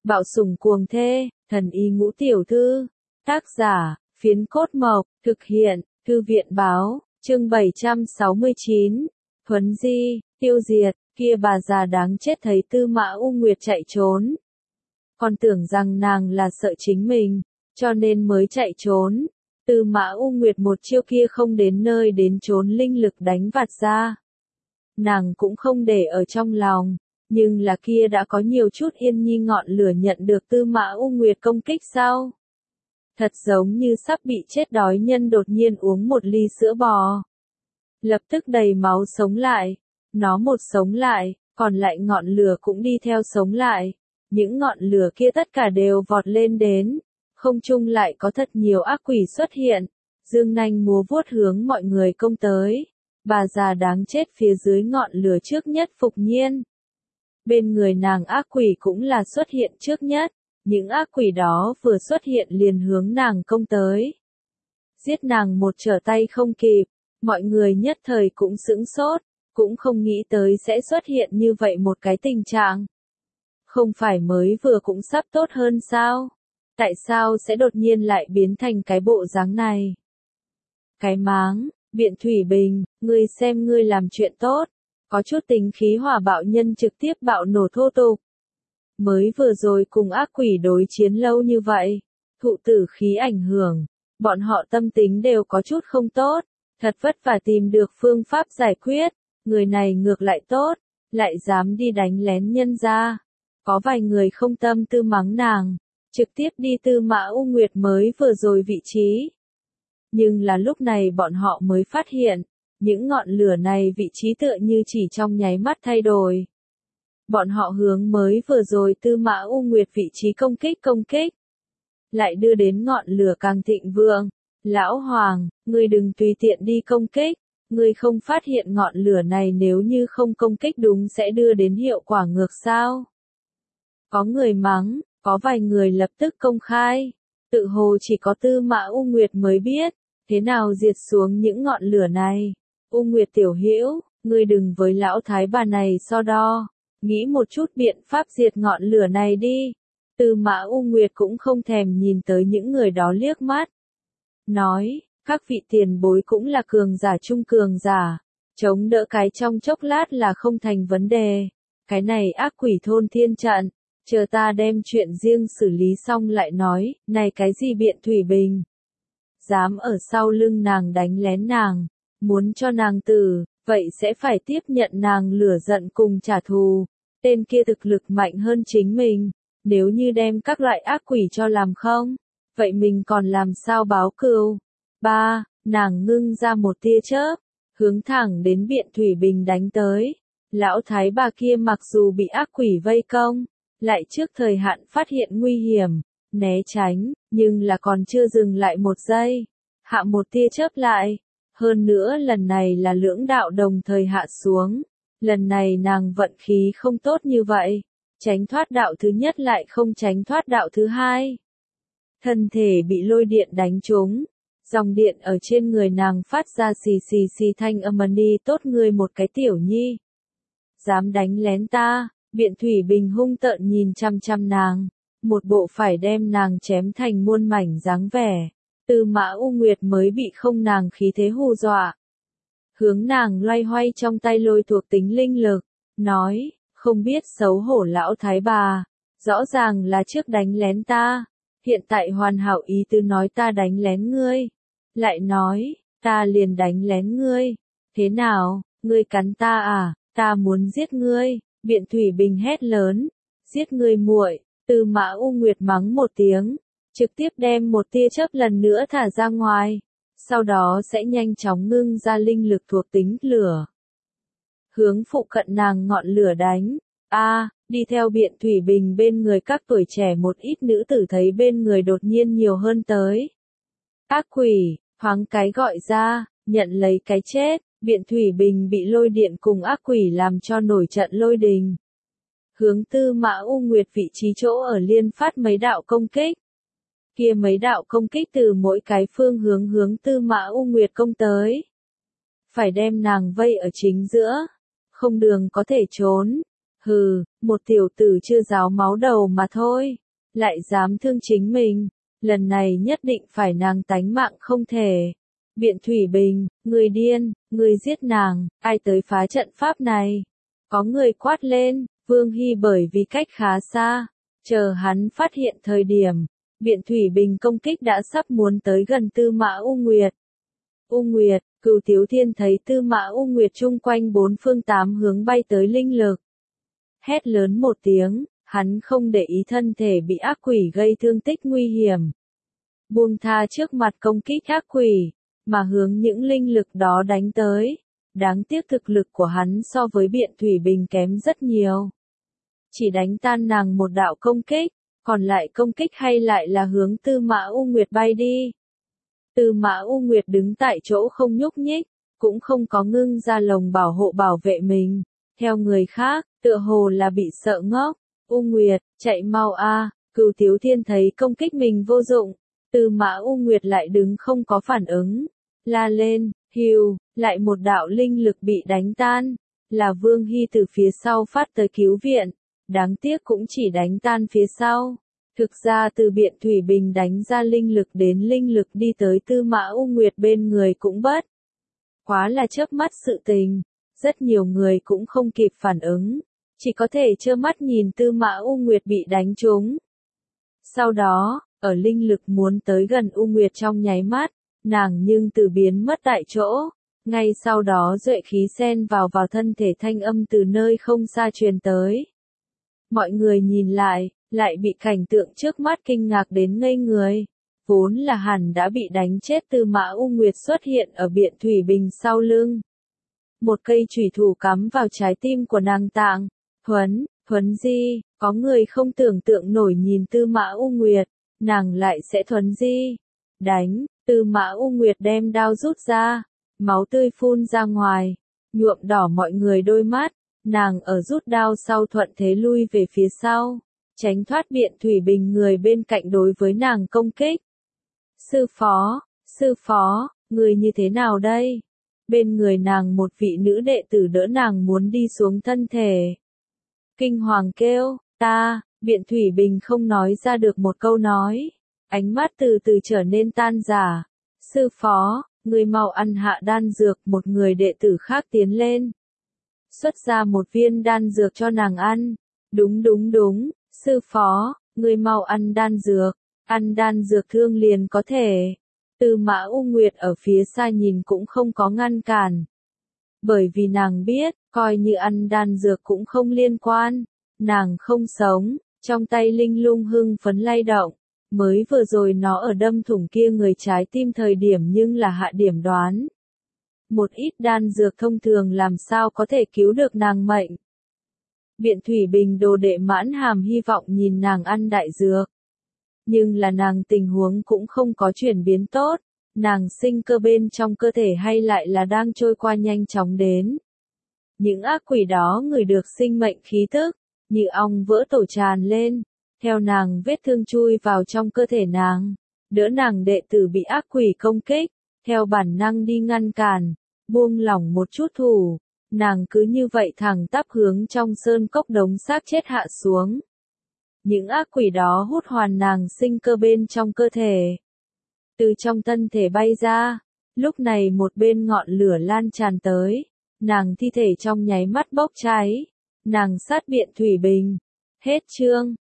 Bạo sủng cuồng thê, thần y ngũ tiểu thư. Tác giả, Phiến Cốt Mộc, thực hiện, Thư viện báo, chương 769. Thuấn di, tiêu diệt, kia bà già đáng chết thấy Tư Mã U Nguyệt chạy trốn. Còn tưởng rằng nàng là sợ chính mình, cho nên mới chạy trốn. Tư Mã U Nguyệt một chiêu kia không đến nơi đến chốn linh lực đánh vạt ra. Nàng cũng không để ở trong lòng, nhưng là kia đã có nhiều chút yên nhi ngọn lửa nhận được Tư Mã U Nguyệt công kích sau. Thật giống như sắp bị chết đói nhân đột nhiên uống một ly sữa bò. Lập tức đầy máu sống lại, nó một sống lại, còn lại ngọn lửa cũng đi theo sống lại. Những ngọn lửa kia tất cả đều vọt lên đến, không trung lại có thật nhiều ác quỷ xuất hiện, dương nanh múa vuốt hướng mọi người công tới. Bà già đáng chết phía dưới ngọn lửa trước nhất Phục Nhiên. Bên người nàng ác quỷ cũng là xuất hiện trước nhất, những ác quỷ đó vừa xuất hiện liền hướng nàng công tới. Giết nàng một trở tay không kịp, mọi người nhất thời cũng sững sốt, cũng không nghĩ tới sẽ xuất hiện như vậy một cái tình trạng. Không phải mới vừa cũng sắp tốt hơn sao? Tại sao sẽ đột nhiên lại biến thành cái bộ dáng này? Cái máng, Biện Thủy Bình, ngươi xem ngươi làm chuyện tốt, có chút tính khí hỏa bạo nhân trực tiếp bạo nổ thô tục. Mới vừa rồi cùng ác quỷ đối chiến lâu như vậy, thụ tử khí ảnh hưởng, bọn họ tâm tính đều có chút không tốt, thật vất vả tìm được phương pháp giải quyết, người này ngược lại tốt, lại dám đi đánh lén nhân ra. Có vài người không tâm tư mắng nàng, trực tiếp đi Tư Mã U Nguyệt mới vừa rồi vị trí. Nhưng là lúc này bọn họ mới phát hiện, những ngọn lửa này vị trí tựa như chỉ trong nháy mắt thay đổi. Bọn họ hướng mới vừa rồi Tư Mã U Nguyệt vị trí công kích. Lại đưa đến ngọn lửa càng thịnh vượng. Lão Hoàng, ngươi đừng tùy tiện đi công kích, ngươi không phát hiện ngọn lửa này nếu như không công kích đúng sẽ đưa đến hiệu quả ngược sao? Có người mắng, có vài người lập tức công khai. Tự hồ chỉ có Tư Mã U Nguyệt mới biết, thế nào diệt xuống những ngọn lửa này. U Nguyệt tiểu hữu, ngươi đừng với lão thái bà này so đo, nghĩ một chút biện pháp diệt ngọn lửa này đi. Tư Mã U Nguyệt cũng không thèm nhìn tới những người đó liếc mắt. Nói, các vị tiền bối cũng là cường giả trung cường giả, chống đỡ cái trong chốc lát là không thành vấn đề. Cái này ác quỷ thôn thiên trận, chờ ta đem chuyện riêng xử lý xong lại nói, này cái gì Biện Thủy Bình. Dám ở sau lưng nàng đánh lén nàng, muốn cho nàng tử, vậy sẽ phải tiếp nhận nàng lửa giận cùng trả thù. Tên kia thực lực mạnh hơn chính mình, nếu như đem các loại ác quỷ cho làm không, vậy mình còn làm sao báo cừu. Nàng ngưng ra một tia chớp, hướng thẳng đến Biện Thủy Bình đánh tới. Lão thái bà kia mặc dù bị ác quỷ vây công, lại trước thời hạn phát hiện nguy hiểm, né tránh, nhưng là còn chưa dừng lại một giây, hạ một tia chớp lại. Hơn nữa lần này là lưỡng đạo đồng thời hạ xuống, lần này nàng vận khí không tốt như vậy, tránh thoát đạo thứ nhất lại không tránh thoát đạo thứ hai. Thân thể bị lôi điện đánh trúng, dòng điện ở trên người nàng phát ra xì xì xì thanh âm đi tốt ngươi một cái tiểu nhi. Dám đánh lén ta, Biện Thủy Bình hung tợn nhìn chăm chăm nàng, một bộ phải đem nàng chém thành muôn mảnh dáng vẻ. Tư Mã U Nguyệt mới bị không nàng khí thế hù dọa. Hướng nàng loay hoay trong tay lôi thuộc tính linh lực, nói, không biết xấu hổ lão thái bà, rõ ràng là trước đánh lén ta, hiện tại hoàn hảo ý tứ nói ta đánh lén ngươi, lại nói, ta liền đánh lén ngươi, thế nào, ngươi cắn ta à, ta muốn giết ngươi, Biện Thủy Bình hét lớn, giết ngươi muội. Tư Mã U Nguyệt mắng một tiếng, trực tiếp đem một tia chớp lần nữa thả ra ngoài, sau đó sẽ nhanh chóng ngưng ra linh lực thuộc tính lửa. Hướng phụ cận nàng ngọn lửa đánh, đi theo Biện Thủy Bình bên người các tuổi trẻ một ít nữ tử thấy bên người đột nhiên nhiều hơn tới. Ác quỷ, thoáng cái gọi ra, nhận lấy cái chết, Biện Thủy Bình bị lôi điện cùng ác quỷ làm cho nổi trận lôi đình. Hướng Tư Mã U Nguyệt vị trí chỗ ở liên phát mấy đạo công kích. Kia mấy đạo công kích từ mỗi cái phương hướng hướng Tư Mã U Nguyệt công tới. Phải đem nàng vây ở chính giữa, không đường có thể trốn. Hừ, một tiểu tử chưa ráo máu đầu mà thôi, lại dám thương chính mình, lần này nhất định phải nàng tánh mạng không thể. Biện Thủy Bình, người điên, người giết nàng, ai tới phá trận pháp này? Có người quát lên, Vương Hy bởi vì cách khá xa, chờ hắn phát hiện thời điểm, Biện Thủy Bình công kích đã sắp muốn tới gần Tư Mã U Nguyệt. U Nguyệt, Cửu Tiếu Thiên thấy Tư Mã U Nguyệt chung quanh bốn phương tám hướng bay tới linh lực. Hét lớn một tiếng, hắn không để ý thân thể bị ác quỷ gây thương tích nguy hiểm. Buông tha trước mặt công kích ác quỷ, mà hướng những linh lực đó đánh tới. Đáng tiếc thực lực của hắn so với Biện Thủy Bình kém rất nhiều. Chỉ đánh tan nàng một đạo công kích, còn lại công kích hay lại là hướng Tư Mã U Nguyệt bay đi. Tư Mã U Nguyệt đứng tại chỗ không nhúc nhích, cũng không có ngưng ra lồng bảo hộ bảo vệ mình. Theo người khác, tựa hồ là bị sợ ngốc. U Nguyệt, chạy mau a! Cửu Tiếu Thiên thấy công kích mình vô dụng. Tư Mã U Nguyệt lại đứng không có phản ứng. La lên, hưu, lại một đạo linh lực bị đánh tan. Là Vương Hy từ phía sau phát tới cứu viện. Đáng tiếc cũng chỉ đánh tan phía sau. Thực ra từ Biện Thủy Bình đánh ra linh lực đến linh lực đi tới Tư Mã U Nguyệt bên người cũng bất. Quá là chớp mắt sự tình. Rất nhiều người cũng không kịp phản ứng. Chỉ có thể trơ mắt nhìn Tư Mã U Nguyệt bị đánh trúng. Sau đó, ở linh lực muốn tới gần U Nguyệt trong nháy mắt, nàng nhưng từ biến mất tại chỗ. Ngay sau đó duệ khí xen vào thân thể thanh âm từ nơi không xa truyền tới. Mọi người nhìn lại bị cảnh tượng trước mắt kinh ngạc đến ngây người. Vốn là hẳn đã bị đánh chết Tư Mã U Nguyệt xuất hiện ở Biện Thủy Bình sau lưng. Một cây chủy thủ cắm vào trái tim của nàng tạng. Thuấn di, có người không tưởng tượng nổi nhìn Tư Mã U Nguyệt, nàng lại sẽ thuấn di. Đánh, Tư Mã U Nguyệt đem đao rút ra, máu tươi phun ra ngoài, nhuộm đỏ mọi người đôi mắt, nàng ở rút đao sau thuận thế lui về phía sau, tránh thoát Biện Thủy Bình người bên cạnh đối với nàng công kích. Sư phó, người như thế nào đây? Bên người nàng một vị nữ đệ tử đỡ nàng muốn đi xuống thân thể. Kinh hoàng kêu, Biện Thủy Bình không nói ra được một câu nói. Ánh mắt từ từ trở nên tan rã. Sư phó, người mau ăn hạ đan dược, một người đệ tử khác tiến lên. Xuất ra một viên đan dược cho nàng ăn. Đúng, sư phó, người mau ăn đan dược thương liền có thể. Tư Mã U Nguyệt ở phía xa nhìn cũng không có ngăn cản. Bởi vì nàng biết, coi như ăn đan dược cũng không liên quan. Nàng không sống, trong tay linh lung hưng phấn lay động. Mới vừa rồi nó ở đâm thủng kia người trái tim thời điểm nhưng là hạ điểm đoán. Một ít đan dược thông thường làm sao có thể cứu được nàng mệnh. Biện Thủy Bình đồ đệ mãn hàm hy vọng nhìn nàng ăn đại dược. Nhưng là nàng tình huống cũng không có chuyển biến tốt, nàng sinh cơ bên trong cơ thể hay lại là đang trôi qua nhanh chóng đến. Những ác quỷ đó ngửi được sinh mệnh khí tức, như ong vỡ tổ tràn lên, theo nàng vết thương chui vào trong cơ thể nàng, đỡ nàng đệ tử bị ác quỷ công kích, theo bản năng đi ngăn cản, buông lỏng một chút thủ, nàng cứ như vậy thẳng tắp hướng trong sơn cốc đống xác chết hạ xuống. Những ác quỷ đó hút hoàn nàng sinh cơ bên trong cơ thể. Từ trong thân thể bay ra, lúc này một bên ngọn lửa lan tràn tới, nàng thi thể trong nháy mắt bốc cháy, nàng sát Biện Thủy Bình. Hết chương.